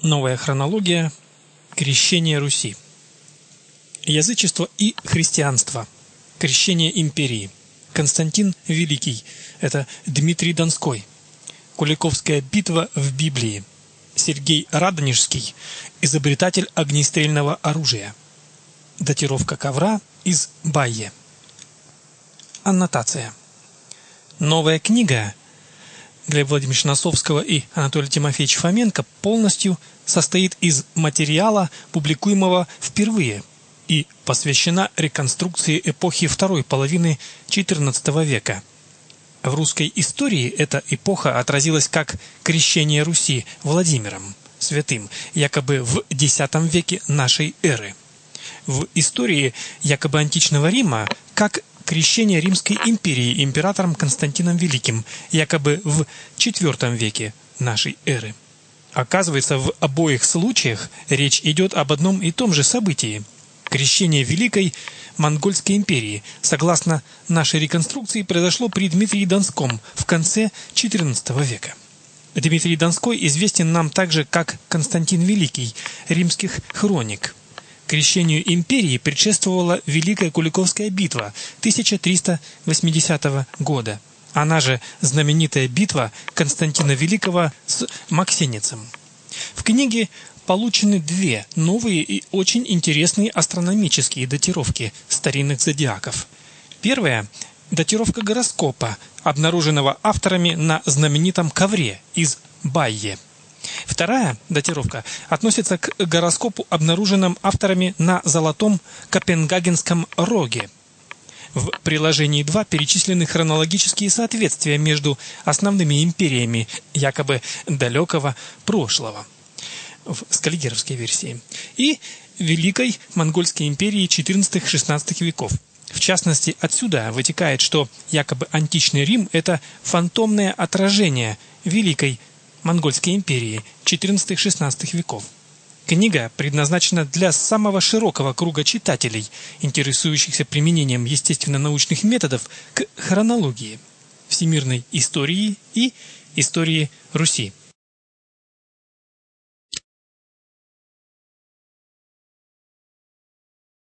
Новая хронология. Крещение Руси. Язычество и христианство. Крещение империи. Константин Великий. Это Дмитрий Донской. Куликовская битва в Библии. Сергей Радонежский. Изобретатель огнестрельного оружия. Датировка ковра из Байе. Аннотация. Новая книга Глеба Владимировича Носовского и Анатолия Тимофеевича Фоменко полностью состоит из материала, публикуемого впервые, и посвящена реконструкции эпохи второй половины XIV века. В русской истории эта эпоха отразилась как крещение Руси Владимиром Святым, якобы в X веке нашей эры. В истории якобы античного Рима как крещение Римской империи императором Константином Великим, якобы в IV веке нашей эры. Оказывается, в обоих случаях речь идет об одном и том же событии – крещение Великой Монгольской империи, согласно нашей реконструкции, произошло при Дмитрии Донском в конце XIV века. Дмитрий Донской известен нам также как Константин Великий, римских хроник. Крещению империи предшествовала Великая Куликовская битва 1380 года, она же знаменитая битва Константина Великого с Максеницем. В книге получены две новые и очень интересные астрономические датировки старинных зодиаков. Первая – датировка гороскопа, обнаруженного авторами на знаменитом ковре из Байе. Вторая датировка относится к гороскопу, обнаруженным авторами на золотом Копенгагенском роге. В приложении 2 перечислены хронологические соответствия между основными империями якобы далекого прошлого в скаллигеровской версии и Великой Монгольской империи XIV-XVI веков. В частности, отсюда вытекает, что якобы античный Рим – это фантомное отражение Великой Монгольской империи XIV-XVI веков. Книга предназначена для самого широкого круга читателей, интересующихся применением естественно-научных методов к хронологии, всемирной истории и истории Руси.